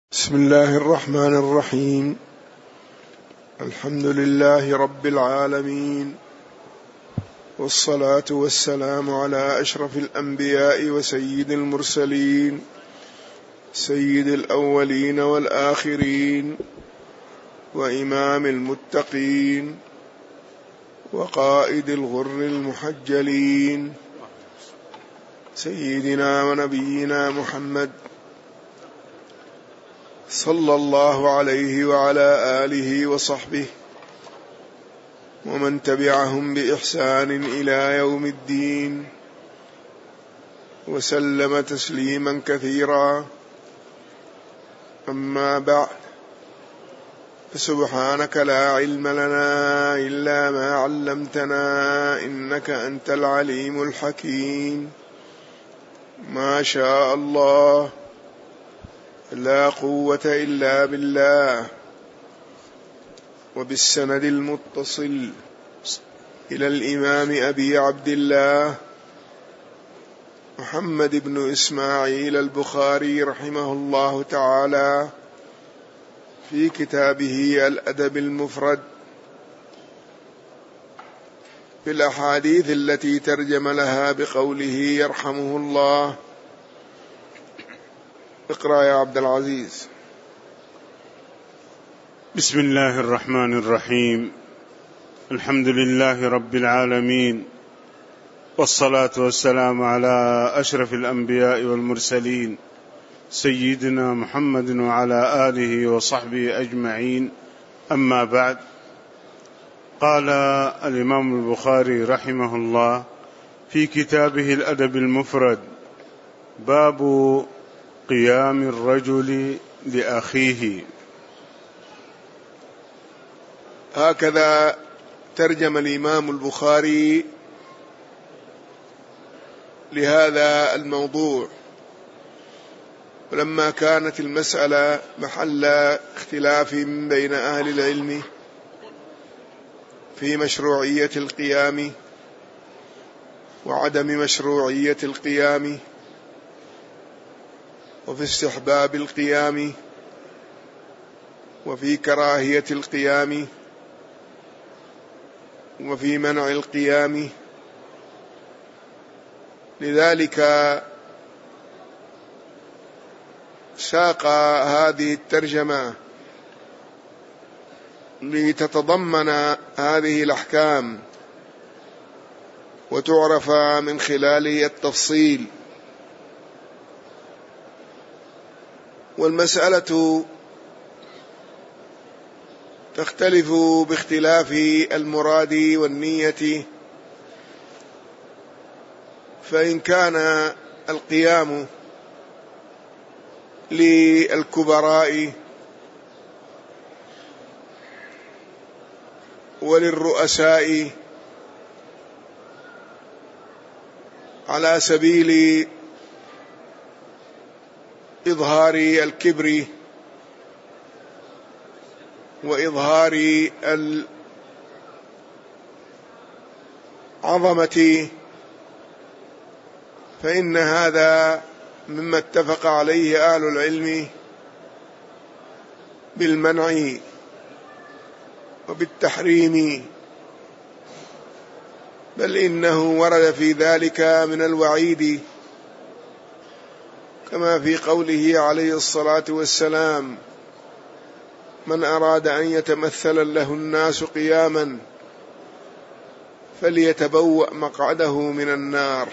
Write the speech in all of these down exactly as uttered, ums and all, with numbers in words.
بسم الله الرحمن الرحيم. الحمد لله رب العالمين، والصلاة والسلام على أشرف الأنبياء وسيد المرسلين، سيد الأولين والآخرين، وإمام المتقين، وقائد الغر المحجلين، سيدنا ونبينا محمد صلى الله عليه وعلى آله وصحبه ومن تبعهم بإحسان إلى يوم الدين، وسلم تسليما كثيرا. أما بعد، فسبحانك لا علم لنا إلا ما علمتنا إنك أنت العليم الحكيم. ما شاء الله، لا قوة إلا بالله. وبالسند المتصل إلى الإمام أبي عبد الله محمد بن إسماعيل البخاري رحمه الله تعالى في كتابه الأدب المفرد في الأحاديث التي ترجم لها بقوله يرحمه الله. اقرأ يا عبد العزيز. بسم الله الرحمن الرحيم. الحمد لله رب العالمين، والصلاة والسلام على أشرف الأنبياء والمرسلين سيدنا محمد وعلى آله وصحبه أجمعين. أما بعد، قال الإمام البخاري رحمه الله في كتابه الأدب المفرد: باب قيام الرجل لأخيه. هكذا ترجم الإمام البخاري لهذا الموضوع، ولما كانت المسألة محل اختلاف بين أهل العلم في مشروعية القيام وعدم مشروعية القيام، وفي استحباب القيام، وفي كراهية القيام، وفي منع القيام، لذلك ساق هذه الترجمة لتتضمن هذه الأحكام وتعرف من خلاله التفصيل. والمسألة تختلف باختلاف المراد والنية، فإن كان القيام للكبراء وللرؤساء على سبيل إظهار الكبر وإظهار العظمة، فإن هذا مما اتفق عليه أهل العلم بالمنع وبالتحريم، بل إنه ورد في ذلك من الوعيد، كما في قوله عليه الصلاة والسلام: من أراد أن يتمثل له الناس قياما فليتبوأ مقعده من النار.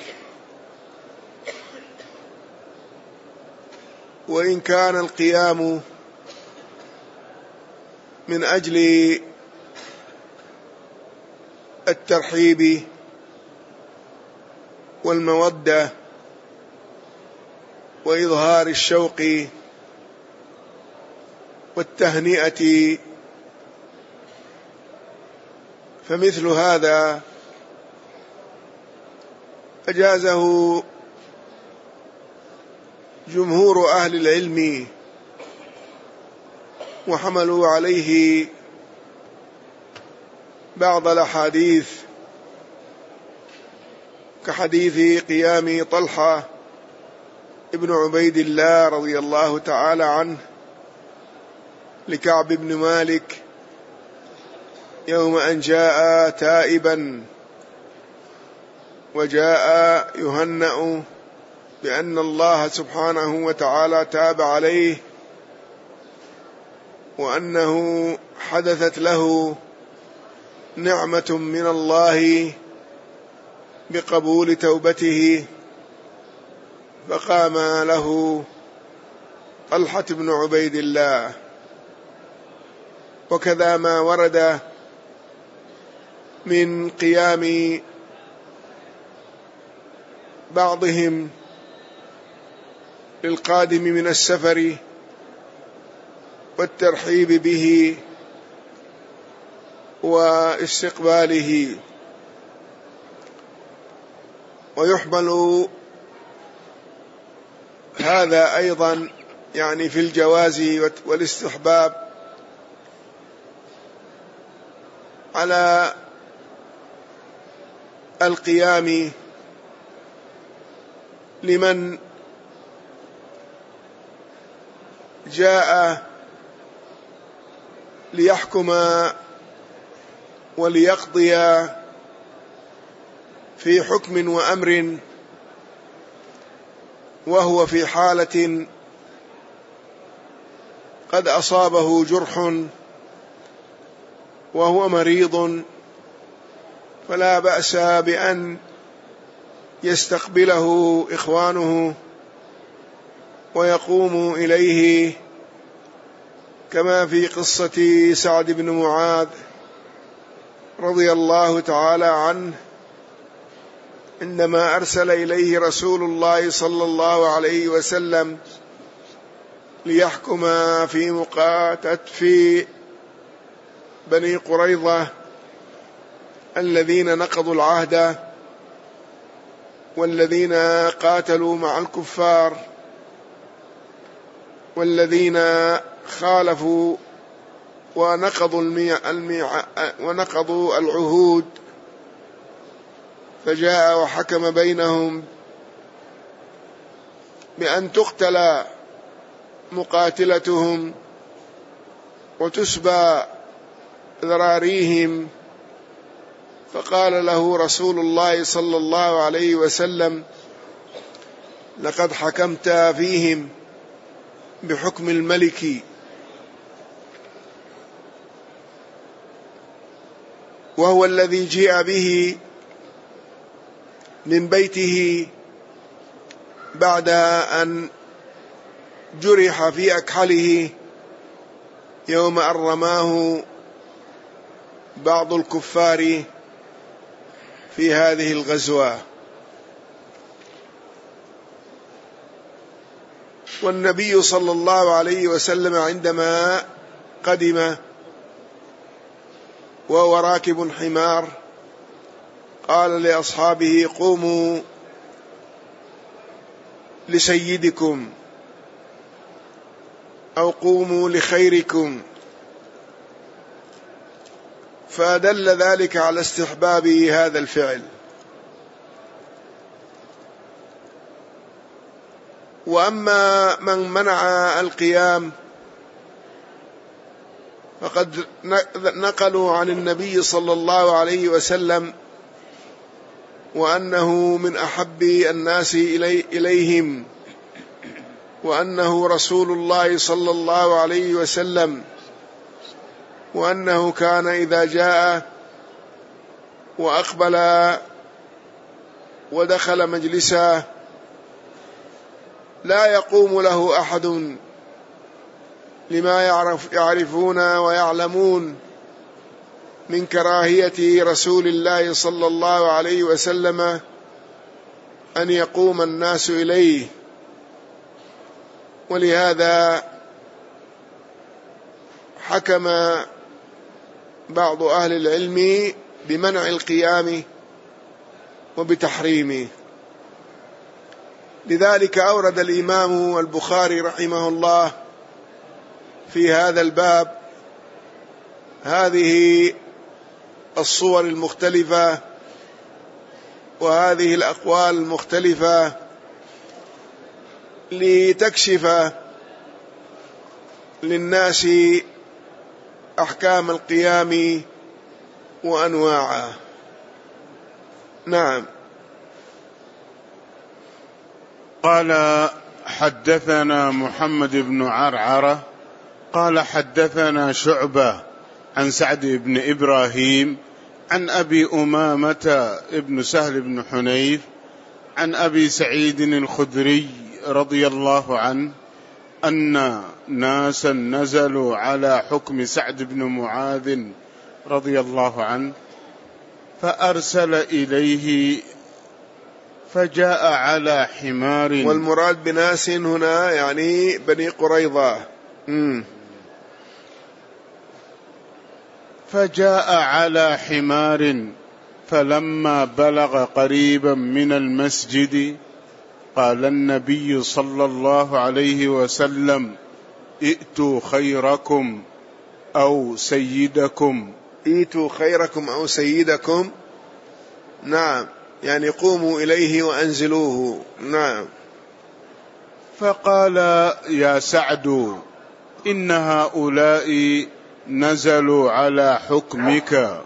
وإن كان القيام من أجل الترحيب والمودة وإظهار الشوق والتهنئة، فمثل هذا أجازه جمهور أهل العلم، وحملوا عليه بعض الأحاديث كحديث قيام طلحة ابن عبيد الله رضي الله تعالى عنه لكعب بن مالك يوم أن جاء تائبا وجاء يهنأ بأن الله سبحانه وتعالى تاب عليه، وأنه حدثت له نعمة من الله بقبول توبته، فقام له طلحة بن عبيد الله. وكذا ما ورد من قيام بعضهم للقادم من السفر والترحيب به واستقباله. ويحمل هذا أيضا يعني في الجواز والاستحباب على القيام لمن جاء ليحكم وليقضي في حكم وأمر وهو في حالة قد أصابه جرح وهو مريض، فلا بأس بأن يستقبله إخوانه ويقوموا إليه، كما في قصة سعد بن معاذ رضي الله تعالى عنه عندما أرسل إليه رسول الله صلى الله عليه وسلم ليحكم في مقاتلة في بني قريظة الذين نقضوا العهد والذين قاتلوا مع الكفار والذين خالفوا ونقضوا الميع ونقضوا العهود، فجاء وحكم بينهم بأن تقتل مقاتلتهم وتسبى ذراريهم. فقال له رسول الله صلى الله عليه وسلم: لقد حكمت فيهم بحكم الملك، وهو الذي جيء به من بيته بعد أن جرح في أكحله يوم أن رماه بعض الكفار في هذه الغزوة. والنبي صلى الله عليه وسلم عندما قدم وهو راكب حمار قال لأصحابه: قوموا لسيدكم أو قوموا لخيركم، فدل ذلك على استحباب هذا الفعل. وأما من منع القيام فقد نقلوا عن النبي صلى الله عليه وسلم وأنه من أحب الناس إلي إليهم، وأنه رسول الله صلى الله عليه وسلم، وأنه كان إذا جاء وأقبل ودخل مجلسه لا يقوم له أحد، لما يعرف يعرفون ويعلمون من كراهية رسول الله صلى الله عليه وسلم أن يقوم الناس إليه. ولهذا حكم بعض أهل العلم بمنع القيام وبتحريمه. لذلك أورد الإمام البخاري رحمه الله في هذا الباب هذه الصور المختلفة وهذه الأقوال المختلفة لتكشف للناس أحكام القيام وأنواعه. نعم. قال حدثنا محمد بن عرعرة قال حدثنا شعبة عن سعد بن إبراهيم عن أبي أمامة ابن سهل بن حنيف عن أبي سعيد الخدري رضي الله عنه أن ناسا نزلوا على حكم سعد بن معاذ رضي الله عنه فأرسل إليه فجاء على حمار. والمراد بناس هنا يعني بني قريظة. مم. فجاء على حمار فلما بلغ قريبا من المسجد قال النبي صلى الله عليه وسلم ائتوا خيركم أو سيدكم. ائتوا خيركم أو سيدكم. نعم، يعني قوموا إليه وأنزلوه. نعم. فقال يا سعد إن هؤلاء نزلوا على حكمك.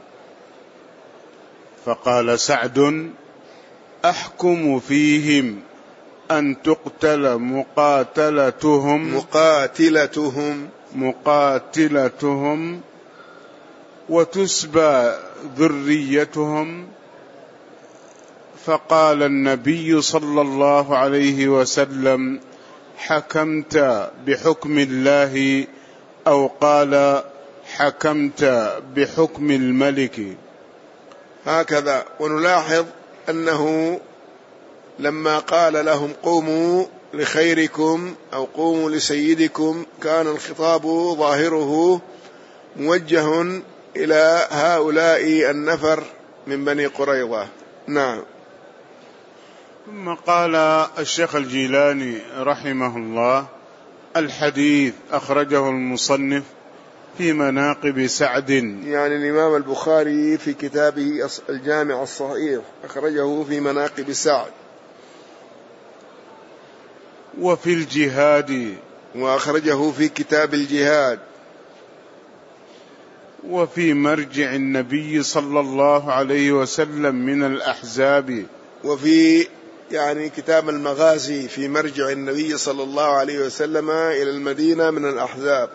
فقال سعد أحكم فيهم أن تقتل مقاتلتهم مقاتلتهم مقاتلتهم وتسبى ذريتهم. فقال النبي صلى الله عليه وسلم حكمت بحكم الله أو قال حكمت بحكم الملك. هكذا. ونلاحظ أنه لما قال لهم قوموا لخيركم أو قوموا لسيدكم كان الخطاب ظاهره موجه إلى هؤلاء النفر من بني قريظة. نعم. ثم قال الشيخ الجيلاني رحمه الله الحديث أخرجه المصنف في مناقب سعد، يعني الإمام البخاري في كتابه الجامع الصحيح أخرجه في مناقب سعد. وفي الجهاد وأخرجه في كتاب الجهاد. وفي مرجع النبي صلى الله عليه وسلم من الأحزاب. وفي يعني كتاب المغازي في مرجع النبي صلى الله عليه وسلم إلى المدينة من الأحزاب.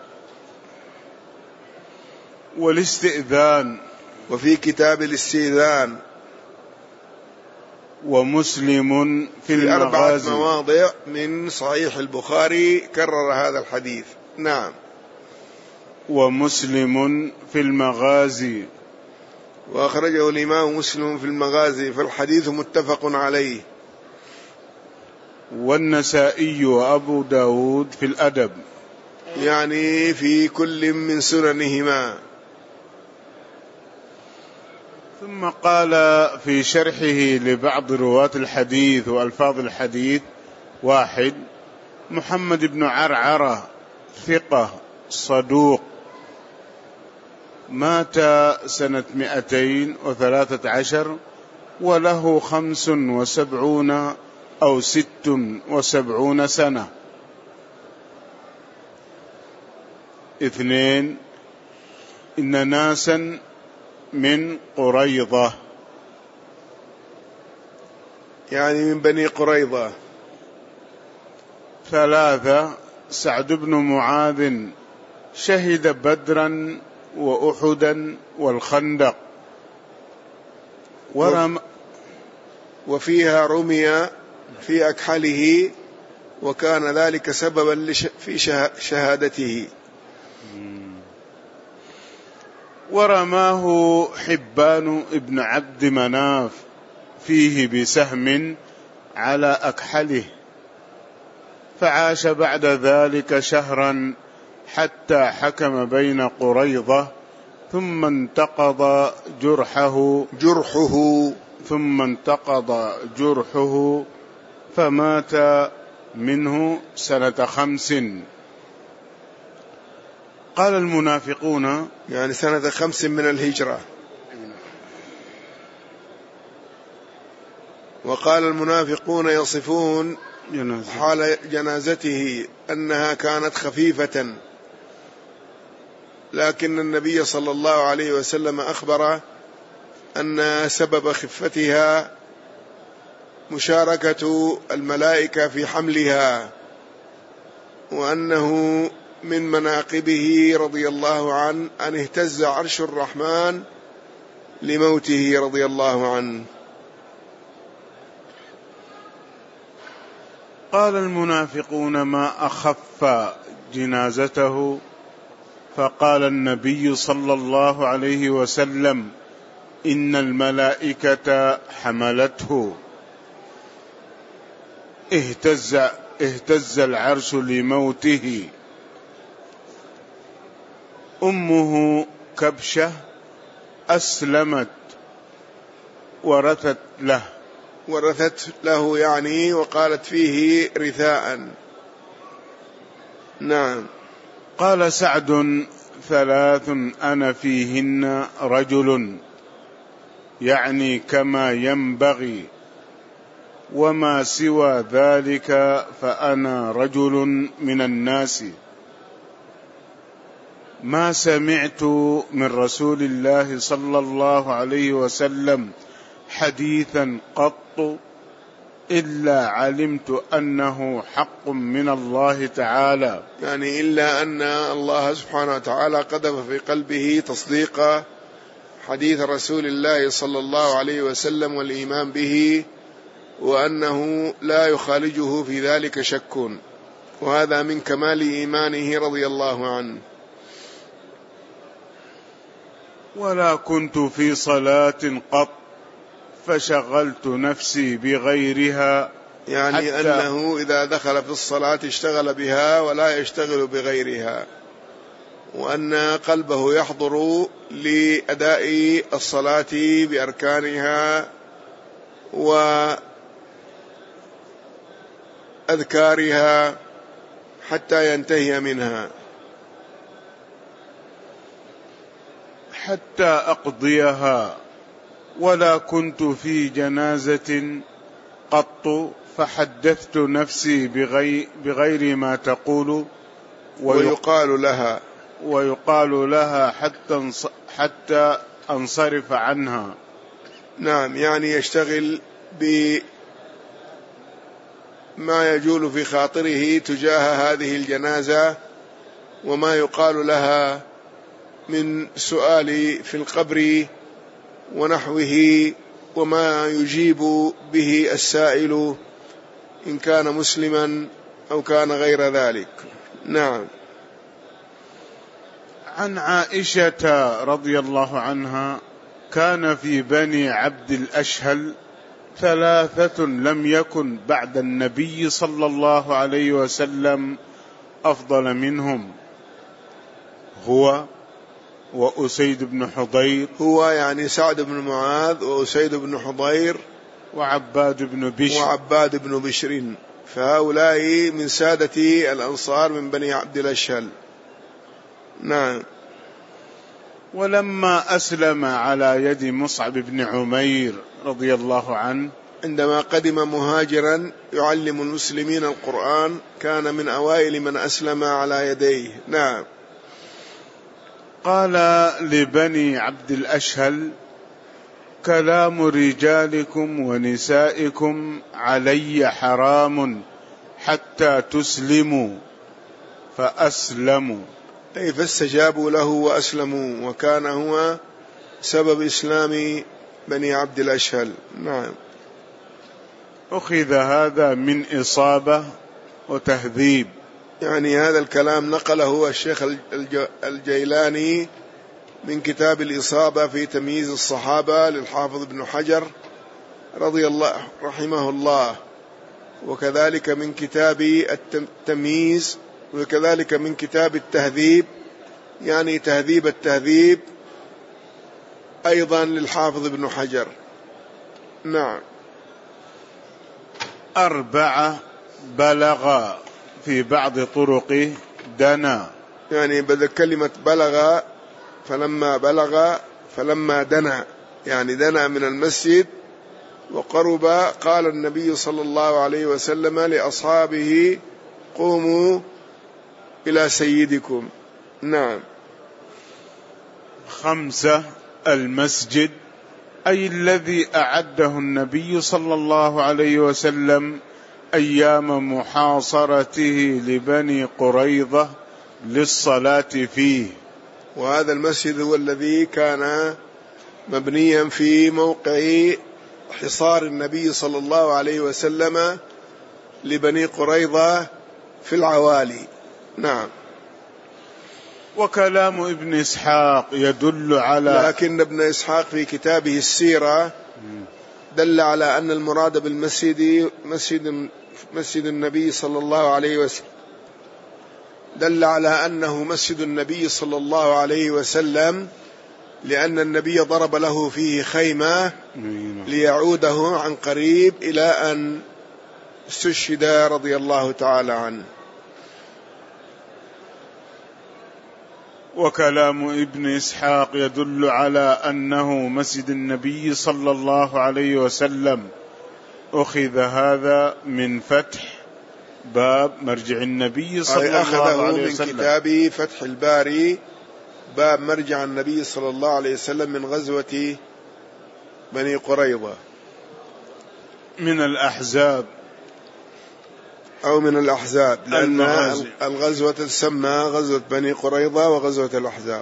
والاستئذان. وفي كتاب الاستئذان. ومسلم في المغازي. أربعة مواضع من صحيح البخاري كرر هذا الحديث. نعم. ومسلم في المغازي. وأخرجه الإمام مسلم في المغازي، فالحديث متفق عليه. والنسائي وأبو داود في الأدب، يعني في كل من سننهما. ثم قال في شرحه لبعض رواة الحديث وألفاظ الحديث: واحد، محمد بن عرعرة ثقة صدوق، مات سنة مئتين وثلاثة عشر وله خمس وسبعون أو ست وسبعون سنة. اثنين، إن ناسا من قريظة، يعني من بني قريظة. ثلاثة، سعد بن معاذ شهد بدرا وأحدا والخندق ورم وفيها رمي في أكحله وكان ذلك سببا في شهادته. ورماه حبان ابن عبد مناف فيه بسهم على أكحله، فعاش بعد ذلك شهرا حتى حكم بين قريظة، ثم انتقض جرحه جرحه ثم انتقض جرحه فمات منه سنة خمس. قال المنافقون، يعني سنة خمس من الهجرة. وقال المنافقون يصفون حال جنازته أنها كانت خفيفة، لكن النبي صلى الله عليه وسلم أخبر أن سبب خفتها مشاركة الملائكة في حملها، وأنه من مناقبه رضي الله عنه أن اهتز عرش الرحمن لموته رضي الله عنه. قال المنافقون: ما أخف جنازته؟ فقال النبي صلى الله عليه وسلم: إن الملائكة حملته. اهتز, اهتز العرش لموته. أمه كبشة أسلمت ورثت له ورثت له يعني وقالت فيه رثاء. نعم. قال سعد: ثلاث أنا فيهن رجل، يعني كما ينبغي، وما سوى ذلك فأنا رجل من الناس. ما سمعت من رسول الله صلى الله عليه وسلم حديثا قط إلا علمت أنه حق من الله تعالى، يعني إلا أن الله سبحانه وتعالى قذف في قلبه تصديق حديث رسول الله صلى الله عليه وسلم والإيمان به، وأنه لا يخالجه في ذلك شك، وهذا من كمال إيمانه رضي الله عنه. ولا كنت في صلاة قط فشغلت نفسي بغيرها، يعني أنه إذا دخل في الصلاة اشتغل بها ولا يشتغل بغيرها، وأن قلبه يحضر لأداء الصلاة بأركانها وأذكارها حتى ينتهي منها، حتى أقضيها. ولا كنت في جنازة قط فحدثت نفسي بغير, بغير ما تقول ويقال لها ويقال لها حتى حتى أنصرف عنها. نعم، يعني يشتغل بما يجول في خاطره تجاه هذه الجنازة وما يقال لها من سؤال في القبر ونحوه، وما يجيب به السائل إن كان مسلما أو كان غير ذلك. نعم. عن عائشة رضي الله عنها: كان في بني عبد الأشهل ثلاثة لم يكن بعد النبي صلى الله عليه وسلم أفضل منهم، هو وأسيد بن حضير، هو يعني سعد بن معاذ وأسيد بن حضير وعباد بن بشر وعباد بن بشر، فهؤلاء من سادة الأنصار من بني عبد الأشهل. نعم. ولما أسلم على يد مصعب بن عمير رضي الله عنه، عندما قدم مهاجرا يعلم المسلمين القرآن، كان من أوائل من أسلم على يديه. نعم. قال لبني عبد الأشهل: كلام رجالكم ونسائكم علي حرام حتى تسلموا، فأسلموا، أي فاستجابوا له وأسلموا، وكان هو سبب إسلام بني عبد الأشهل. نعم. أخذ هذا من إصابة وتهذيب، يعني هذا الكلام نقله الشيخ الجيلاني من كتاب الإصابة في تمييز الصحابة للحافظ ابن حجر رضي الله رحمه الله، وكذلك من كتاب التمييز، وكذلك من كتاب التهذيب، يعني تهذيب التهذيب أيضا للحافظ ابن حجر. نعم. أربعة بلغ في بعض طرقه دنا، يعني بدأ كلمة بلغ، فلما بلغ فلما دنا، يعني دنا من المسجد وقرب، قال النبي صلى الله عليه وسلم لأصحابه: قوموا إلى سيدكم. نعم. خمسة المسجد، أي الذي أعده النبي صلى الله عليه وسلم أيام محاصرته لبني قريظة للصلاة فيه. وهذا المسجد هو الذي كان مبنيا في موقع حصار النبي صلى الله عليه وسلم لبني قريظة في العوالي. نعم. وكلام ابن إسحاق يدل على، لكن ابن إسحاق في كتابه السيرة دل على أن المراد بالمسجد مسجد مسجد النبي صلى الله عليه وسلم، دل على أنه مسجد النبي صلى الله عليه وسلم، لأن النبي ضرب له فيه خيمة ليعوده عن قريب إلى أن استشهد رضي الله تعالى عنه. وكلام ابن إسحاق يدل على أنه مسجد النبي صلى الله عليه وسلم. أخذ هذا من فتح باب مرجع النبي صلى الله عليه وسلم، من كتاب فتح الباري، باب مرجع النبي صلى الله عليه وسلم من غزوة بني قريظة. من الأحزاب أو من الأحزاب، لأن الغزوة تسمى غزوة بني قريظة وغزوة الأحزاب.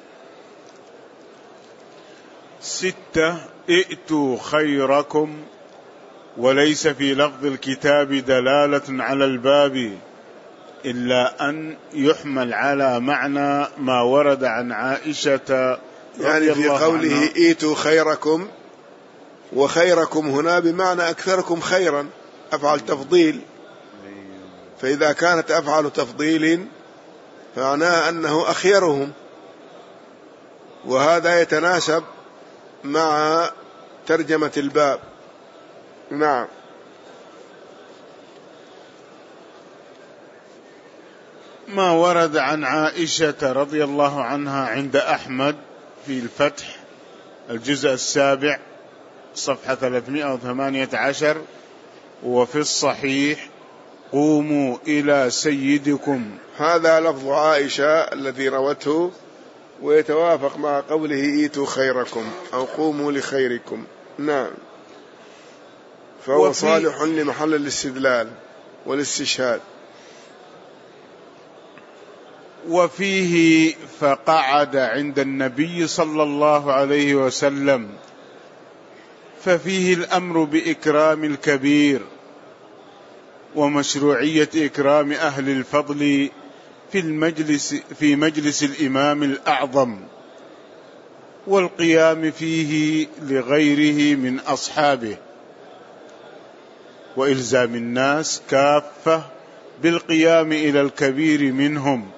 ستة ائتوا خيركم، وليس في لفظ الكتاب دلالة على الباب إلا أن يحمل على معنى ما ورد عن عائشة، يعني في قوله ائتوا خيركم، وخيركم هنا بمعنى أكثركم خيرا، أفعل تفضيل، فإذا كانت أفعل تفضيل فمعناها أنه أخيرهم، وهذا يتناسب مع ترجمة الباب. نعم. ما ورد عن عائشة رضي الله عنها عند أحمد في الفتح الجزء السابع صفحة ثلاثمائة وثمانية عشر، وفي الصحيح قوموا إلى سيدكم. هذا لفظ عائشة الذي روته، ويتوافق مع قوله ايتوا خيركم أو قوموا لخيركم. نعم. فهو صالح لمحل الاستدلال والاستشهاد. وفيه فقعد عند النبي صلى الله عليه وسلم، ففيه الأمر بإكرام الكبير ومشروعية إكرام أهل الفضل في المجلس في مجلس الإمام الأعظم، والقيام فيه لغيره من أصحابه، وإلزام الناس كافة بالقيام إلى الكبير منهم.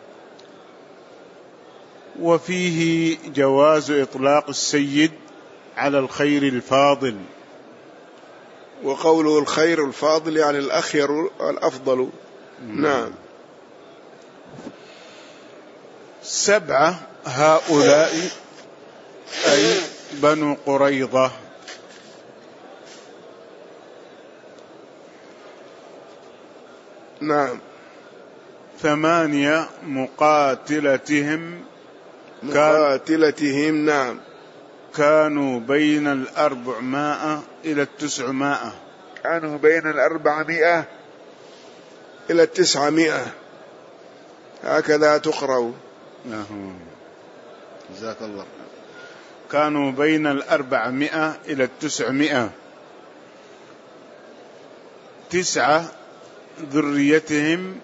وفيه جواز إطلاق السيد على الخير الفاضل، وقوله الخير الفاضل يعني الأخير الأفضل. نعم. سبعة هؤلاء أي بنو قريظة. نعم. ثمانية مقاتلتهم مقاتلتهم نعم كانوا بين الأربعمائة إلى التسعمائة كانوا بين الأربعمائة إلى التسعمائة، هكذا تقرأ. جزاك الله. كانوا بين الأربعمائة إلى التسعمائة. تسعة ذريتهم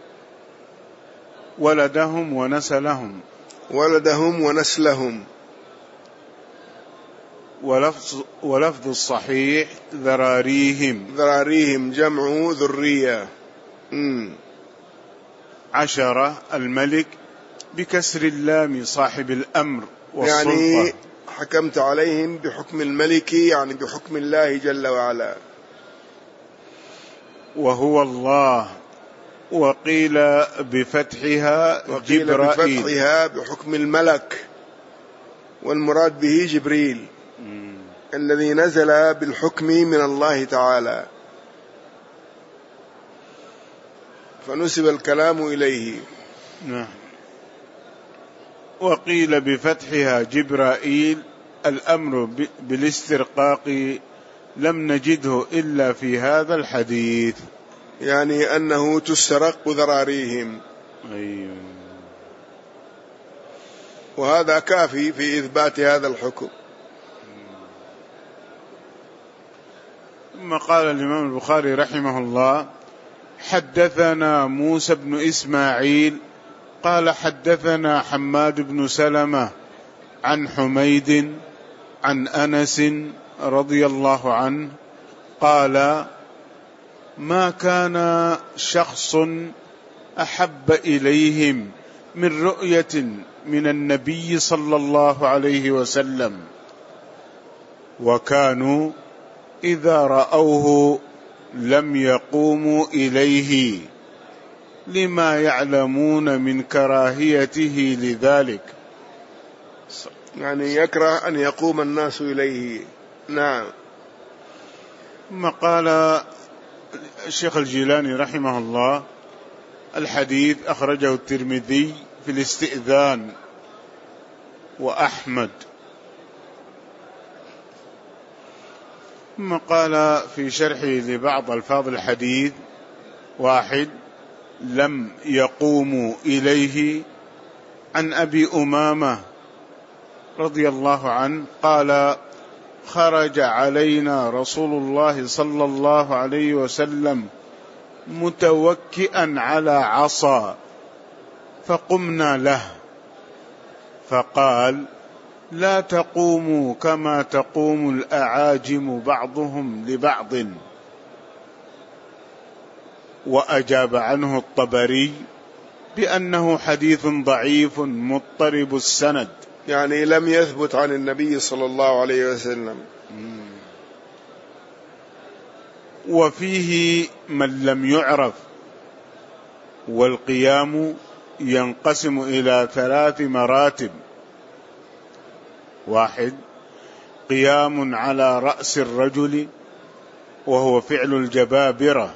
ولدهم ونسلهم ولدهم ونسلهم ولفظ, ولفظ الصحيح ذراريهم ذراريهم جمع ذرية. مم. عشرة الملك بكسر اللام صاحب الأمر والسلطة، يعني حكمت عليهم بحكم الملك، يعني بحكم الله جل وعلا، وهو الله. وقيل بفتحها وقيل جبرائيل بفتحها بحكم الملك، والمراد به جبريل م. الذي نزل بالحكم من الله تعالى، فنسب الكلام إليه. نعم. وقيل بفتحها جبرائيل الأمر بالاسترقاق لم نجده إلا في هذا الحديث، يعني أنه تسترق ذراريهم. أيوه. وهذا كافي في إثبات هذا الحكم. ثم قال الإمام البخاري رحمه الله: حدثنا موسى بن إسماعيل قال حدثنا حماد بن سلمة عن حميد عن أنس رضي الله عنه قال: ما كان شخص أحب إليهم من رؤية من النبي صلى الله عليه وسلم، وكانوا إذا رأوه لم يقوموا إليه لما يعلمون من كراهيته لذلك. يعني يكره أن يقوم الناس إليه. نعم. ثم قال الشيخ الجيلاني رحمه الله: الحديث أخرجه الترمذي في الاستئذان وأحمد. ثم قال في شرحه لبعض ألفاظ الحديث: واحد، لم يقوموا إليه، عن أبي أمامة رضي الله عنه قال: خرج علينا رسول الله صلى الله عليه وسلم متوكئا على عصا فقمنا له فقال: لا تقوموا كما تقوم الأعاجم بعضهم لبعض. وأجاب عنه الطبري بأنه حديث ضعيف مضطرب السند، يعني لم يثبت عن النبي صلى الله عليه وسلم. وفيه من لم يعرف. والقيام ينقسم إلى ثلاث مراتب: واحد، قيام على رأس الرجل وهو فعل الجبابرة.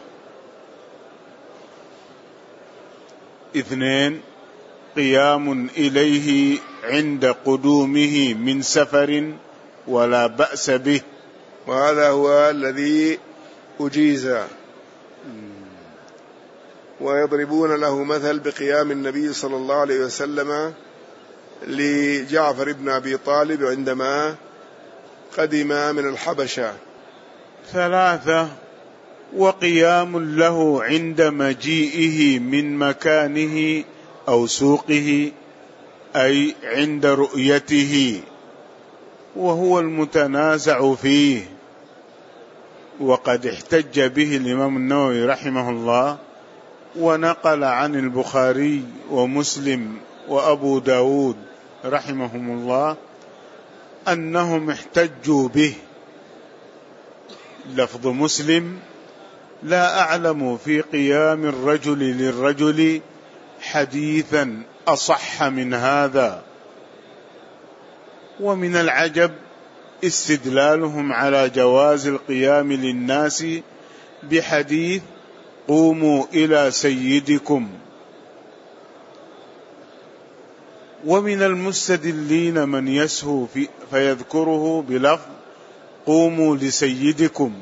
اثنين، قيام إليه عند قدومه من سفر ولا بأس به، وهذا هو الذي أجيز. ويضربون له مثل بقيام النبي صلى الله عليه وسلم لجعفر بن أبي طالب عندما قدم من الحبشة. ثلاثة، وقيام له عند مجيئه من مكانه أو سوقه، أي عند رؤيته، وهو المتنازع فيه. وقد احتج به الإمام النووي رحمه الله، ونقل عن البخاري ومسلم وأبو داود رحمهم الله أنهم احتجوا به. لفظ مسلم: لا أعلم في قيام الرجل للرجل حديثا أصح من هذا. ومن العجب استدلالهم على جواز القيام للناس بحديث قوموا إلى سيدكم. ومن المستدلين من يسهو في فيذكره بلفظ قوموا لسيدكم.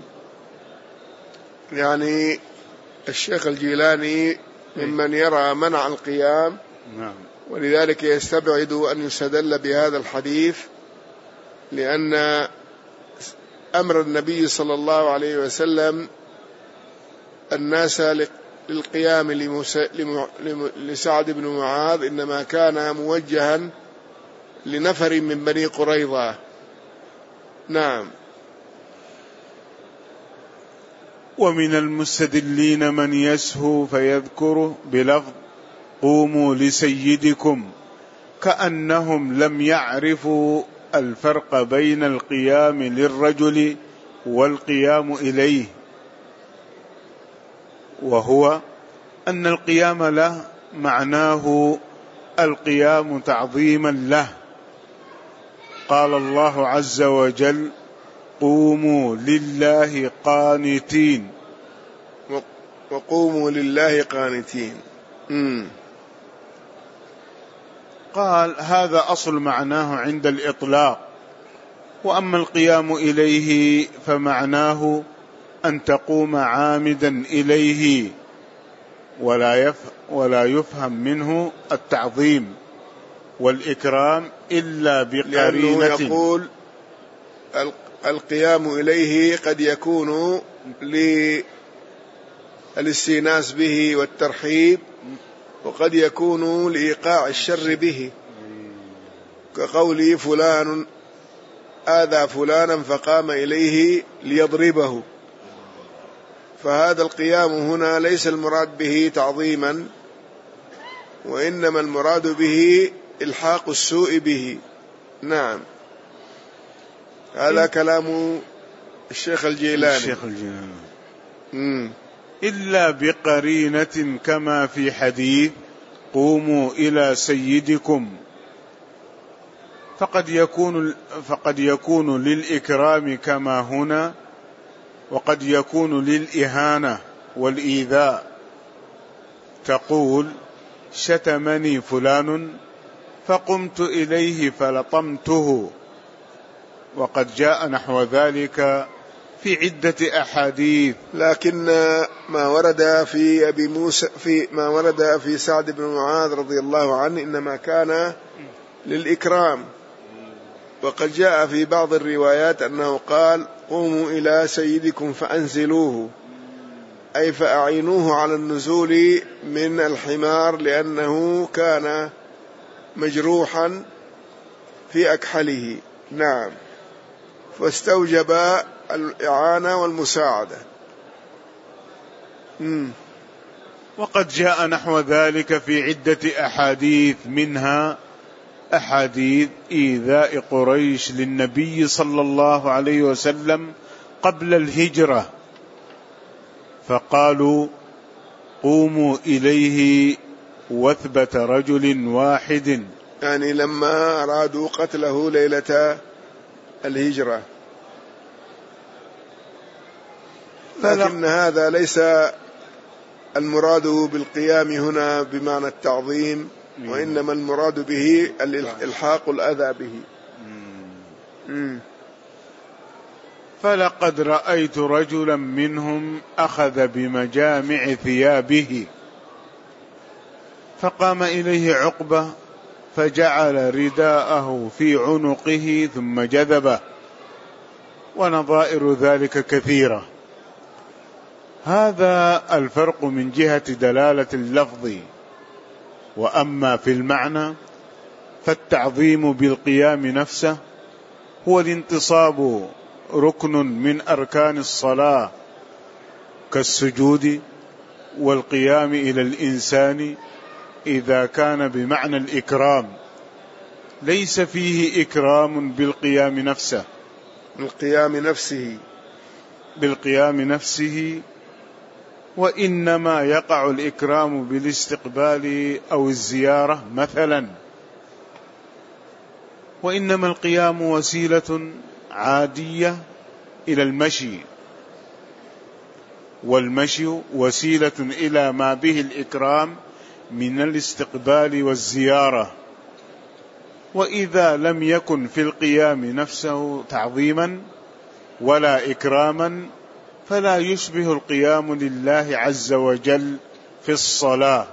يعني الشيخ الجيلاني ممن يرى منع القيام، نعم. ولذلك يستبعد أن يستدل بهذا الحديث، لأن أمر النبي صلى الله عليه وسلم الناس للقيام لسعد بن معاذ إنما كان موجها لنفر من بني قريظة. نعم. ومن المستدلين من يسهو فيذكره بلفظ قوموا لسيدكم، كأنهم لم يعرفوا الفرق بين القيام للرجل والقيام إليه، وهو أن القيام له معناه القيام تعظيما له. قال الله عز وجل: قوموا لله قانتين. وقوموا لله قانتين. مم. قال هذا أصل معناه عند الإطلاق، وأما القيام إليه فمعناه أن تقوم عامدا إليه، ولا ولا يفهم منه التعظيم والإكرام إلا بقرينة. لأنه يقول القيام إليه قد يكون للاستئناس به والترحيب، وقد يكون لإيقاع الشر به، كقول فلان آذى فلانا فقام إليه ليضربه، فهذا القيام هنا ليس المراد به تعظيما، وإنما المراد به إلحاق السوء به. نعم، هذا كلام الشيخ الجيلاني. الشيخ الجيلاني مم. إلا بقرينة كما في حديث قوموا إلى سيدكم، فقد يكون فقد يكون للإكرام كما هنا، وقد يكون للإهانة والإيذاء. تقول شتمني فلان فقمت إليه فلطمته، وقد جاء نحو ذلك في عدة أحاديث. لكن ما ورد في أبي موسى في ما ورد في سعد بن معاذ رضي الله عنه إنما كان للإكرام، وقد جاء في بعض الروايات أنه قال قوموا إلى سيدكم فأنزلوه، أي فأعينوه على النزول من الحمار، لأنه كان مجروحا في أكحله. نعم، فاستوجب الإعانة والمساعدة. مم. وقد جاء نحو ذلك في عدة أحاديث، منها أحاديث إيذاء قريش للنبي صلى الله عليه وسلم قبل الهجرة، فقالوا قوموا إليه وثبة رجل واحد، يعني لما أرادوا قتله ليلة الهجرة. لكن هذا ليس المراد بالقيام هنا بمعنى التعظيم، وإنما المراد به الإلحاق الأذى به. فلقد رأيت رجلا منهم أخذ بمجامع ثيابه فقام إليه عقبة فجعل رداءه في عنقه ثم جذبه، ونظائر ذلك كثيرة. هذا الفرق من جهة دلالة اللفظ، وأما في المعنى فالتعظيم بالقيام نفسه هو الانتصاب ركن من أركان الصلاة كالسجود والقيام إلى الإنسان إذا كان بمعنى الإكرام، ليس فيه إكرام بالقيام نفسه بالقيام نفسه بالقيام نفسه وإنما يقع الإكرام بالاستقبال أو الزيارة مثلا، وإنما القيام وسيلة عادية إلى المشي، والمشي وسيلة إلى ما به الإكرام من الاستقبال والزيارة. وإذا لم يكن في القيام نفسه تعظيما ولا إكراما فلا يشبه القيام لله عز وجل في الصلاة.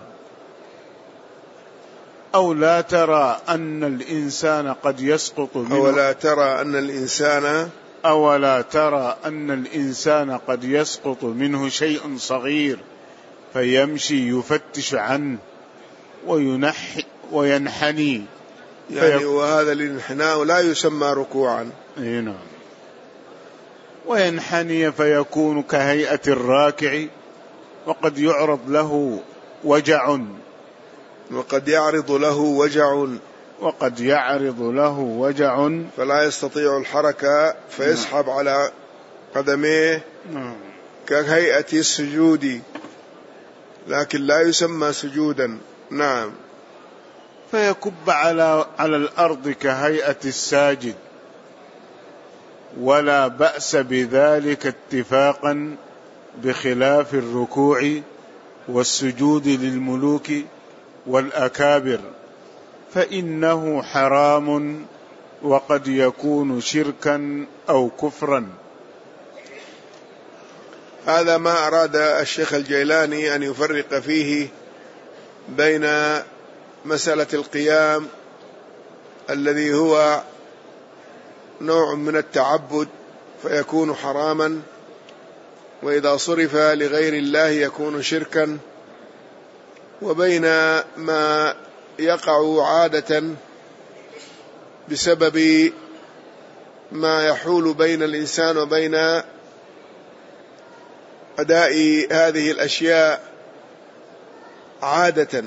أو لا ترى أن الإنسان قد يسقط منه أو لا ترى أن الإنسان أو لا ترى أن الإنسان قد يسقط منه شيء صغير فيمشي يفتش عنه وينحي وينحني، يعني وهذا الانحناء لا يسمى ركوعا. نعم، وينحني فيكون كهيئة الراكع، وقد يعرض له وجع وقد يعرض له وجع وقد يعرض له وجع فلا يستطيع الحركة فيسحب نعم. على قدميه نعم. كهيئة السجود، لكن لا يسمى سجودا. نعم، فيكب على على الأرض كهيئة الساجد، ولا بأس بذلك اتفاقا، بخلاف الركوع والسجود للملوك والأكابر، فإنه حرام وقد يكون شركا أو كفرا. هذا ما أراد الشيخ الجيلاني أن يفرق فيه بين مسألة القيام الذي هو نوع من التعبد فيكون حراما، وإذا صرف لغير الله يكون شركا، وبين ما يقع عادة بسبب ما يحول بين الإنسان وبين أداء هذه الأشياء عادة.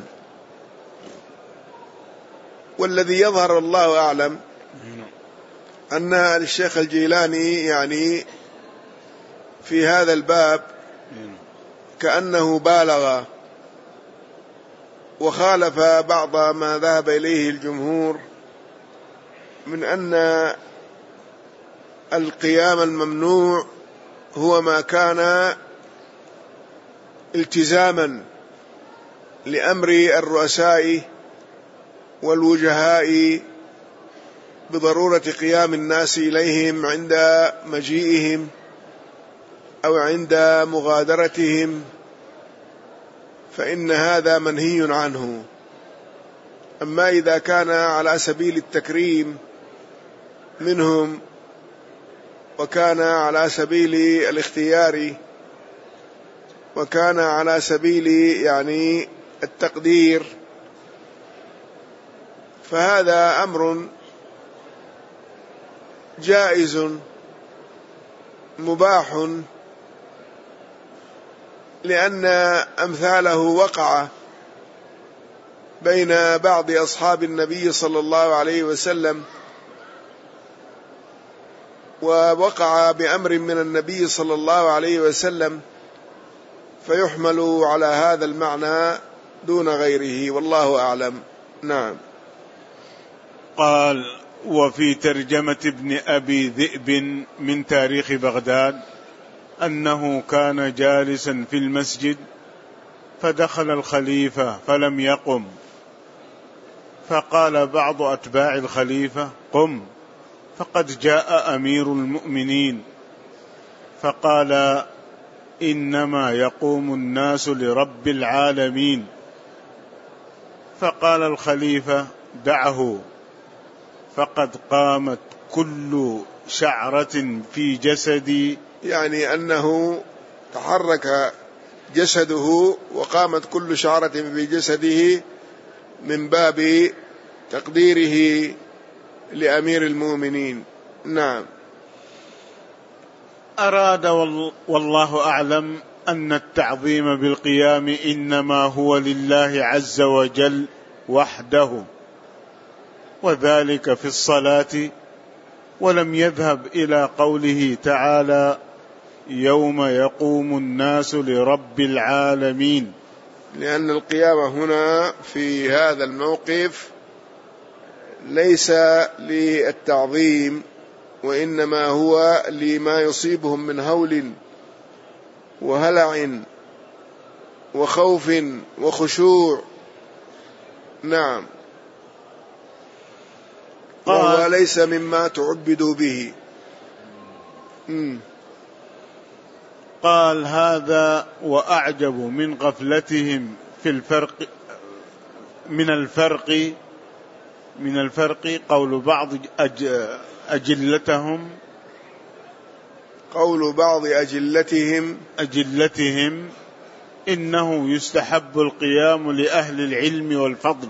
والذي يظهر الله أعلم أن الشيخ الجيلاني يعني في هذا الباب كأنه بالغ وخالف بعض ما ذهب إليه الجمهور من أن القيام الممنوع هو ما كان التزاما لأمر الرؤساء والوجهاء بضرورة قيام الناس إليهم عند مجيئهم أو عند مغادرتهم، فإن هذا منهي عنه. أما إذا كان على سبيل التكريم منهم وكان على سبيل الاختيار وكان على سبيل يعني التقدير فهذا أمر جائز مباح، لأن أمثاله وقع بين بعض أصحاب النبي صلى الله عليه وسلم، ووقع بأمر من النبي صلى الله عليه وسلم فيحمل على هذا المعنى دون غيره، والله أعلم. نعم. قال: وفي ترجمة ابن أبي ذئب من تاريخ بغداد أنه كان جالسا في المسجد فدخل الخليفة فلم يقم، فقال بعض أتباع الخليفة: قم فقد جاء أمير المؤمنين. فقال: إنما يقوم الناس لرب العالمين. فقال الخليفة: دعه، فقد قامت كل شعرة في جسدي، يعني أنه تحرك جسده وقامت كل شعرة في جسده من باب تقديره لأمير المؤمنين. نعم. أراد والله أعلم أن التعظيم بالقيام إنما هو لله عز وجل وحده، وذلك في الصلاة، ولم يذهب إلى قوله تعالى: يوم يقوم الناس لرب العالمين، لأن القيام هنا في هذا الموقف ليس للتعظيم، وإنما هو لما يصيبهم من هول وهلع وخوف وخشوع. نعم. وهو ليس مما تعبدوا به. م. قال: هذا وأعجب من غفلتهم في الفرق من الفرق من الفرق قول بعض أج أجلتهم قول بعض أجلتهم أجلتهم إنه يستحب القيام لأهل العلم والفضل،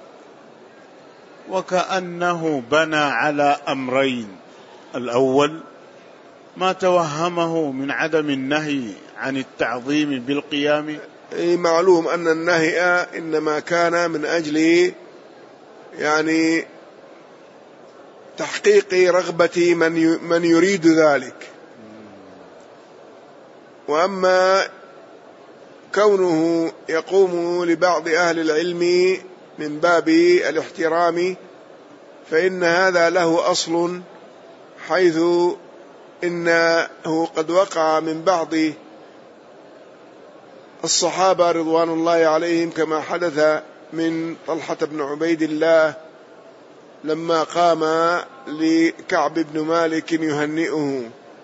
وكأنه بنى على أمرين: الأول ما توهمه من عدم النهي عن التعظيم بالقيام. معلوم أن النهي إنما كان من أجل يعني تحقيق رغبة من من يريد ذلك، وأما كونه يقوم لبعض أهل العلم من باب الاحترام فإن هذا له أصل، حيث إنه قد وقع من بعض الصحابة رضوان الله عليهم كما حدث من طلحة بن عبيد الله لما قام لكعب بن مالك يهنئه.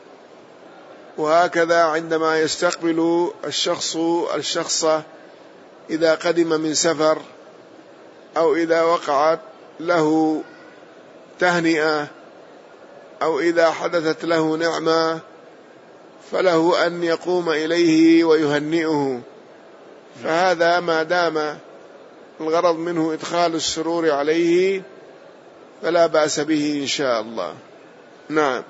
وهكذا عندما يستقبل الشخص الشخص إذا قدم من سفر أو إذا وقعت له تهنئة أو إذا حدثت له نعمة فله أن يقوم إليه ويهنئه، فهذا ما دام الغرض منه إدخال السرور عليه فلا بأس به إن شاء الله. نعم.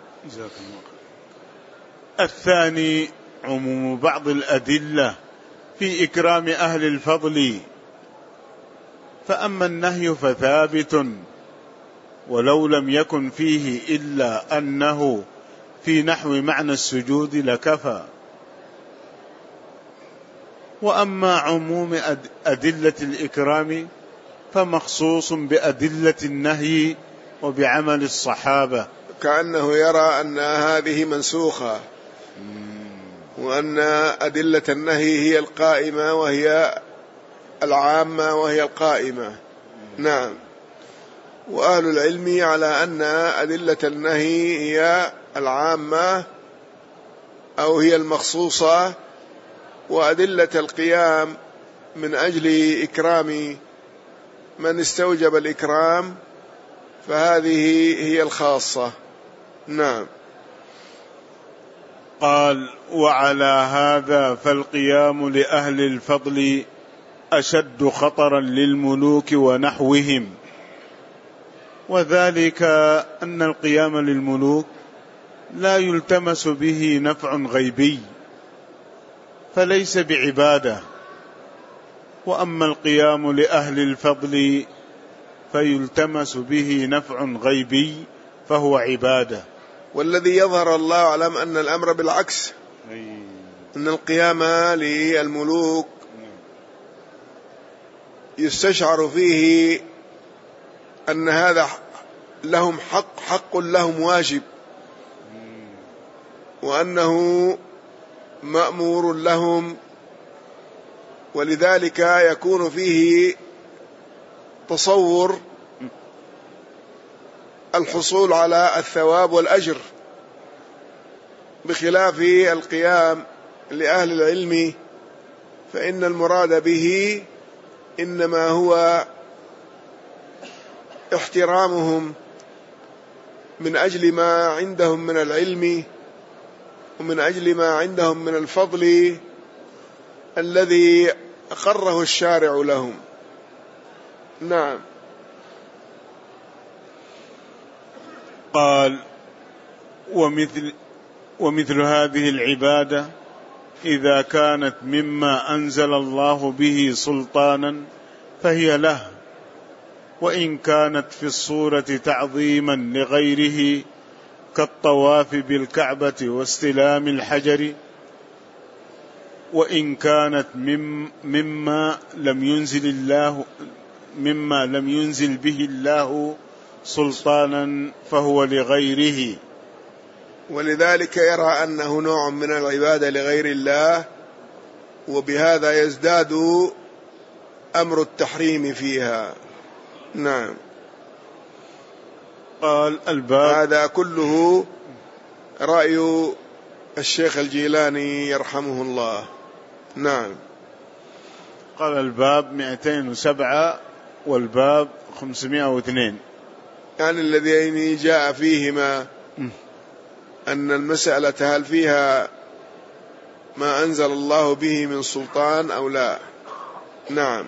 الثاني عموم بعض الأدلة في إكرام أهل الفضل، فأما النهي فثابت ولو لم يكن فيه إلا أنه في نحو معنى السجود لكفى. وأما عموم أدلة الإكرام فمخصوص بأدلة النهي وبعمل الصحابة. كأنه يرى أن هذه منسوخة وأن أدلة النهي هي القائمة وهي العامة وهي القائمة. نعم. وأهل العلم على أن أدلة النهي هي العامة أو هي المخصوصة، وأدلة القيام من أجل إكرام من استوجب الإكرام فهذه هي الخاصة. نعم. قال: وعلى هذا فالقيام لأهل الفضل أشد خطرا للملوك ونحوهم، وذلك أن القيام للملوك لا يلتمس به نفع غيبي فليس بعبادة، وأما القيام لأهل الفضل فيلتمس به نفع غيبي فهو عبادة. والذي يظهر الله أعلم أن الأمر بالعكس، أن القيام للملوك يستشعر فيه أن هذا لهم حق حق لهم واجب، وأنه مأمور لهم، ولذلك يكون فيه تصور الحصول على الثواب والأجر، بخلاف القيام لأهل العلم فإن المراد به إنما هو احترامهم من أجل ما عندهم من العلم ومن أجل ما عندهم من الفضل الذي أقره الشارع لهم. نعم. قال: ومثل, ومثل هذه العبادة إذا كانت مما أنزل الله به سلطانا فهي له، وإن كانت في الصورة تعظيما لغيره كالطواف بالكعبة واستلام الحجر، وإن كانت مما لم ينزل الله مما لم ينزل به الله سلطانا فهو لغيره. ولذلك يرى أنه نوع من العبادة لغير الله، وبهذا يزداد أمر التحريم فيها. نعم. قال الباب: هذا كله رأي الشيخ الجيلاني يرحمه الله. نعم. قال الباب مئتين وسبعة والباب خمسمائة واثنين، يعني الذين جاء فيهما أن المسألة هل فيها ما أنزل الله به من سلطان أو لا. نعم.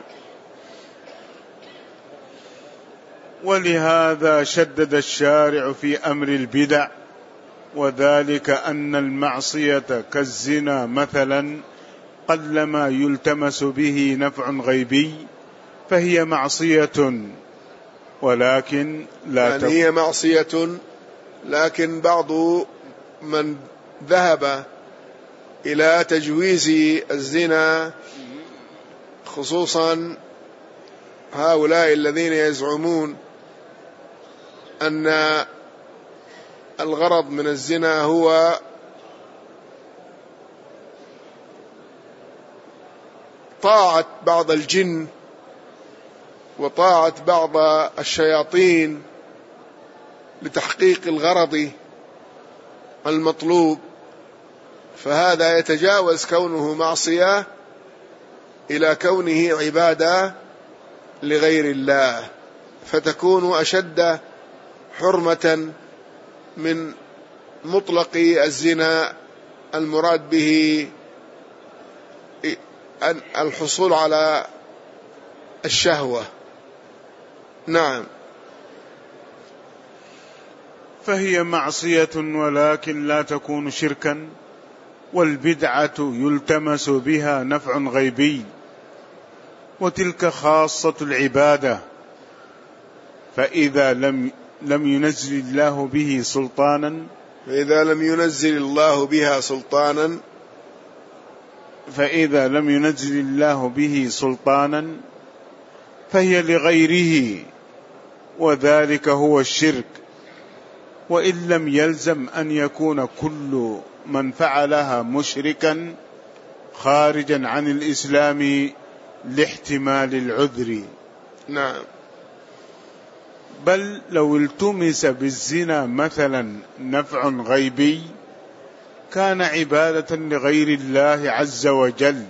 ولهذا شدد الشارع في أمر البدع، وذلك أن المعصية كالزنا مثلا قلما يلتمس به نفع غيبي فهي معصية، ولكن لا يعني هي معصية، لكن بعض من ذهب إلى تجويز الزنا، خصوصا هؤلاء الذين يزعمون أن الغرض من الزنا هو طاعة بعض الجن وطاعة بعض الشياطين لتحقيق الغرض المطلوب، فهذا يتجاوز كونه معصية إلى كونه عبادة لغير الله، فتكون أشد حرمة من مطلق الزنا المراد به الحصول على الشهوة. نعم. فهي معصية ولكن لا تكون شركا، والبدعة يلتمس بها نفع غيبي، وتلك خاصة العبادة، فإذا لم لم ينزل الله به سلطانا فإذا لم ينزل الله بها سلطانا فإذا لم ينزل الله به سلطانا فهي لغيره، وذلك هو الشرك، وإن لم يلزم أن يكون كل من فعلها مشركا خارجا عن الإسلام لاحتمال العذر. نعم. بل لو التمس بالزنا مثلا نفع غيبي كان عبادة لغير الله عز وجل،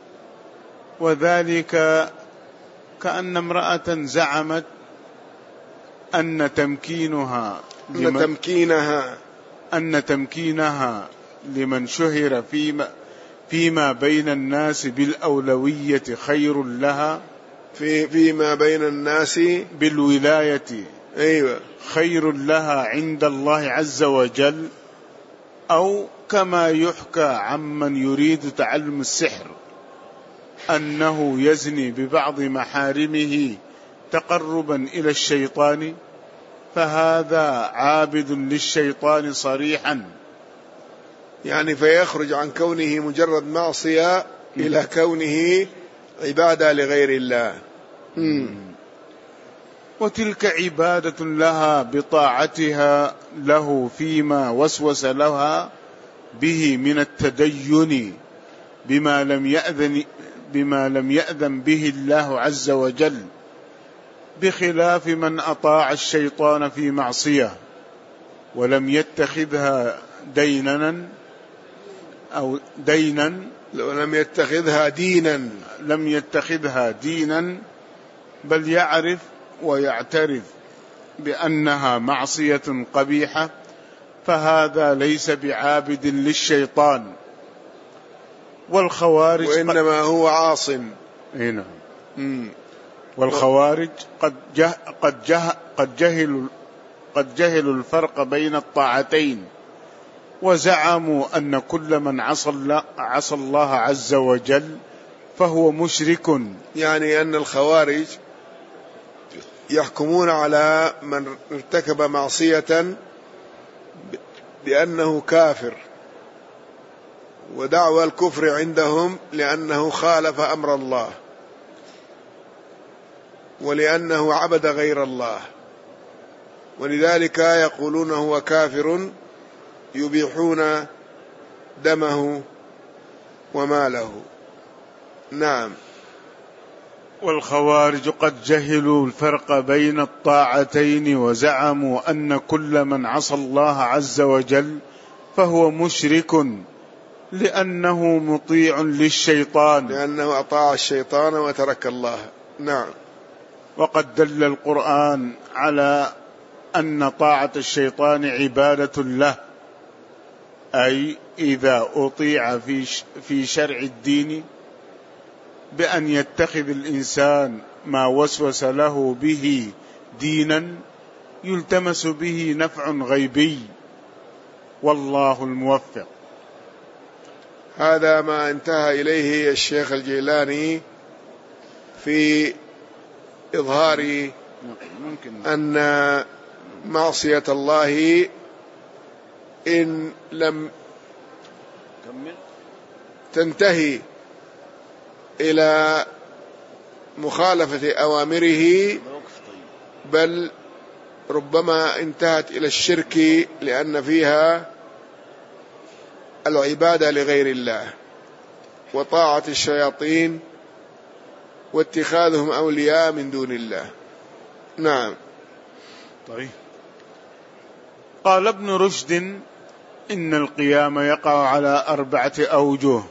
وذلك كأن امرأة زعمت أن تمكينها أن تمكينها أن تمكينها لمن شهر فيما فيما بين الناس بالأولوية خير لها في فيما بين الناس بالولاية أيوة خير لها عند الله عز وجل، أو كما يحكى عمن يريد تعلم السحر أنه يزني ببعض محارمه تقربا إلى الشيطان، فهذا عابد للشيطان صريحا، يعني فيخرج عن كونه مجرد معصية إلى كونه عبادة لغير الله. مم. وتلك عبادة لها بطاعتها له فيما وسوس لها به من التدين بما لم يأذن بما لم يأذن به الله عز وجل، بخلاف من أطاع الشيطان في معصية ولم يتخذها دينا أو دينا لو لم يتخذها دينا لم يتخذها دينا بل يعرف ويعترف بأنها معصية قبيحة، فهذا ليس بعابد للشيطان. والخوارج وإنما هو عاص. هنا. والخوارج قد جه قد جه قد جهلوا قد جهلوا الفرق بين الطاعتين، وزعموا أن كل من عصى عصى الله عز وجل فهو مشرك. يعني أن الخوارج يحكمون على من ارتكب معصية بأنه كافر، ودعوى الكفر عندهم لأنه خالف أمر الله ولأنه عبد غير الله، ولذلك يقولون هو كافر، يبيحون دمه وماله. نعم. والخوارج قد جهلوا الفرق بين الطاعتين، وزعموا أن كل من عصى الله عز وجل فهو مشرك لأنه مطيع للشيطان، لأنه أطاع الشيطان وترك الله. نعم. وقد دل القرآن على أن طاعة الشيطان عبادة له، أي إذا أطيع في في شرع الدين بأن يتخذ الإنسان ما وسوس له به دينا يلتمس به نفع غيبي، والله الموفق. هذا ما انتهى إليه الشيخ الجيلاني في إظهار أن معصية الله إن لم تنتهي إلى مخالفة أوامره بل ربما انتهت إلى الشرك، لأن فيها العبادة لغير الله وطاعة الشياطين واتخاذهم أولياء من دون الله. نعم. طيب. قال ابن رشد إن القيام يقع على أربعة أوجه.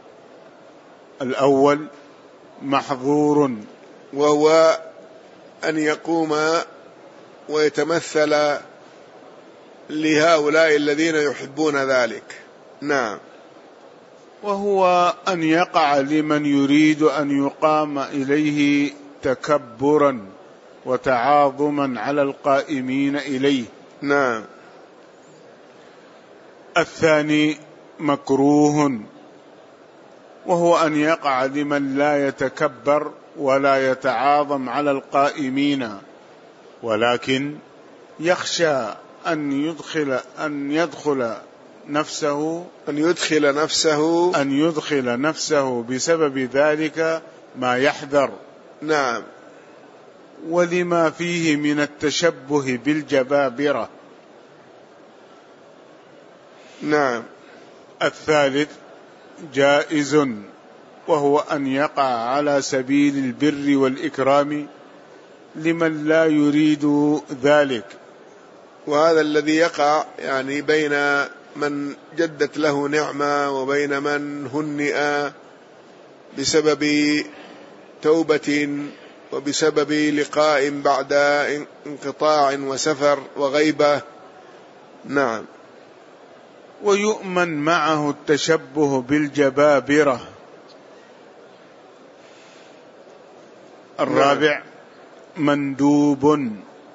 الأول محظور، وهو أن يقوم ويتمثل لهؤلاء الذين يحبون ذلك. نعم. وهو أن يقع لمن يريد أن يقام إليه تكبرا وتعاظما على القائمين إليه. نعم. الثاني مكروه، وهو أن يقع لمن لا يتكبر ولا يتعاظم على القائمين، ولكن يخشى أن يدخل أن يدخل نفسه أن يدخل نفسه أن يدخل نفسه بسبب ذلك ما يحذر. نعم. ولما فيه من التشبه بالجبابرة. نعم. الثالث جائز، وهو أن يقع على سبيل البر والإكرام لمن لا يريد ذلك، وهذا الذي يقع يعني بين من جدت له نعمة وبين من هنئ بسبب توبة وبسبب لقاء بعد انقطاع وسفر وغيبة. نعم. ويؤمن معه التشبه بالجبابرة. الرابع مندوب،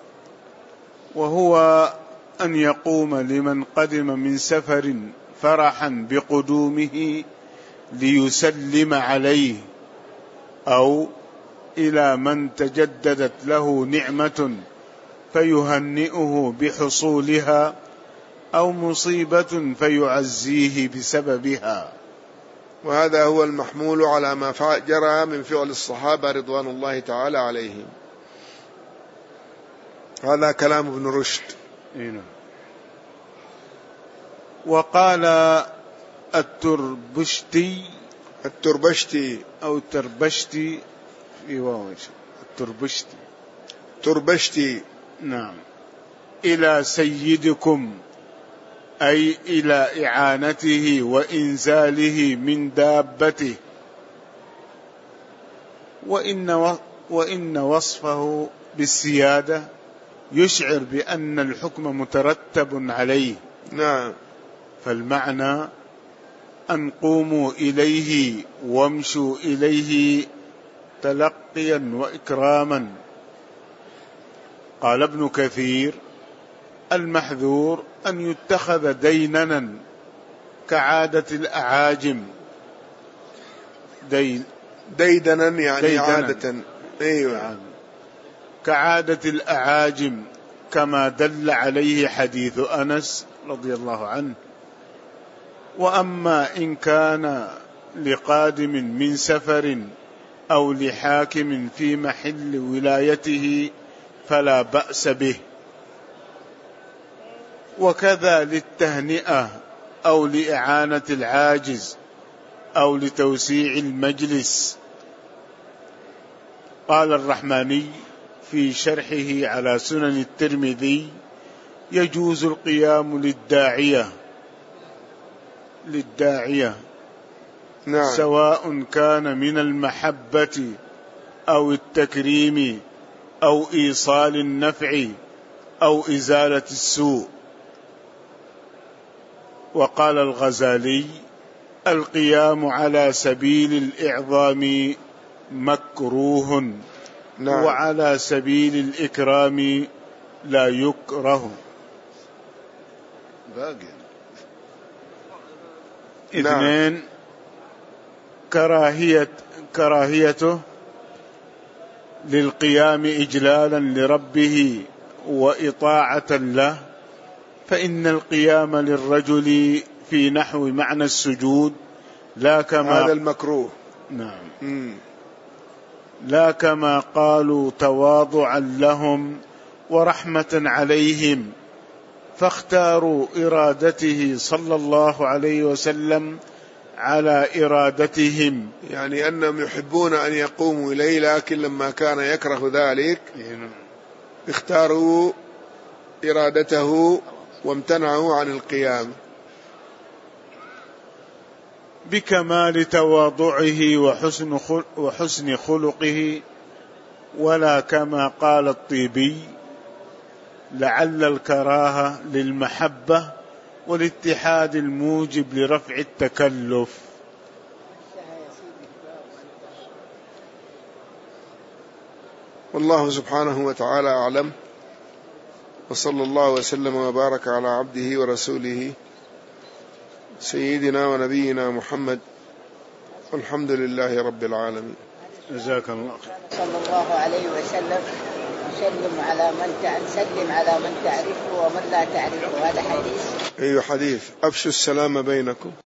وهو أن يقوم لمن قدم من سفر فرحا بقدومه ليسلم عليه، أو إلى من تجددت له نعمة فيهنئه بحصولها، أو مصيبة فيعزيه بسببها. وهذا هو المحمول على ما جرى من فعل الصحابة رضوان الله تعالى عليهم. هذا كلام ابن رشد. وقال التربشتي التربشتي أو التربشتي في واو التربشتي تربشتي. نعم. إلى سيدكم، أي إلى إعانته وإنزاله من دابته. وإن وإن وصفه بالسيادة يشعر بأن الحكم مترتب عليه. نعم. فالمعنى أن قوموا إليه وامشوا إليه تلقيا وإكراما. قال ابن كثير المحذور أن يتخذ ديننا كعادة الأعاجم. دين ديدنا يعني ديدنا. عادة. أيوة. يعني كعادة الأعاجم، كما دل عليه حديث أنس رضي الله عنه. وأما إن كان لقادم من سفر أو لحاكم في محل ولايته فلا بأس به. وكذا للتهنئة أو لإعانة العاجز أو لتوسيع المجلس. قال الرحماني في شرحه على سنن الترمذي يجوز القيام للداعية للداعية نعم. سواء كان من المحبة أو التكريم أو إيصال النفع أو إزالة السوء. وقال الغزالي القيام على سبيل الإعظام مكروه. نعم. وعلى سبيل الإكرام لا يكره. باقي. اثنين نعم. كراهية كراهيته للقيام إجلالا لربه وإطاعة له، فإن القيام للرجل في نحو معنى السجود لا كما هذا المكروه. نعم. مم. لا كما قالوا تواضعا لهم ورحمة عليهم، فاختاروا إرادته صلى الله عليه وسلم على إرادتهم، يعني أنهم يحبون أن يقوموا إليه، لكن لما كان يكره ذلك اختاروا إرادته وامتنعوا عن القيام. بكمال تواضعه وحسن وحسن خلقه، ولا كما قال الطيبي لعل الكراهة للمحبة والاتحاد الموجب لرفع التكلف. والله سبحانه وتعالى أعلم، وصلى الله وسلم وبارك على عبده ورسوله سيدنا ونبينا محمد، والحمد لله رب العالمين. جزاك الله خير. صلى الله عليه وسلم سلم على من سلم على من تعرفه ومن لا تعرفه. هذا حديث. أي حديث. أفشوا السلام بينكم.